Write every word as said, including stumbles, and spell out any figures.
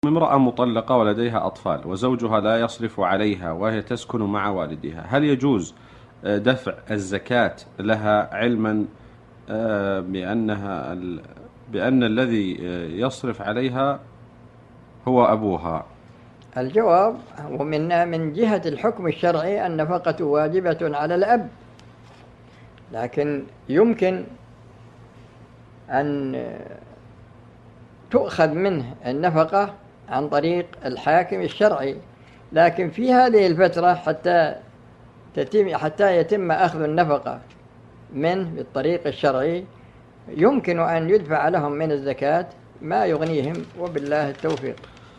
امرأة مطلقة ولديها أطفال وزوجها لا يصرف عليها وهي تسكن مع والدها، هل يجوز دفع الزكاة لها علما بأنها بأن الذي يصرف عليها هو أبوها؟ الجواب ومن من جهة الحكم الشرعي النفقة واجبة على الأب، لكن يمكن أن تؤخذ منه النفقة عن طريق الحاكم الشرعي، لكن في هذه الفترة حتى تتم حتى يتم أخذ النفقة منه بالطريق الشرعي يمكن أن يدفع لهم من الزكاة ما يغنيهم، وبالله التوفيق.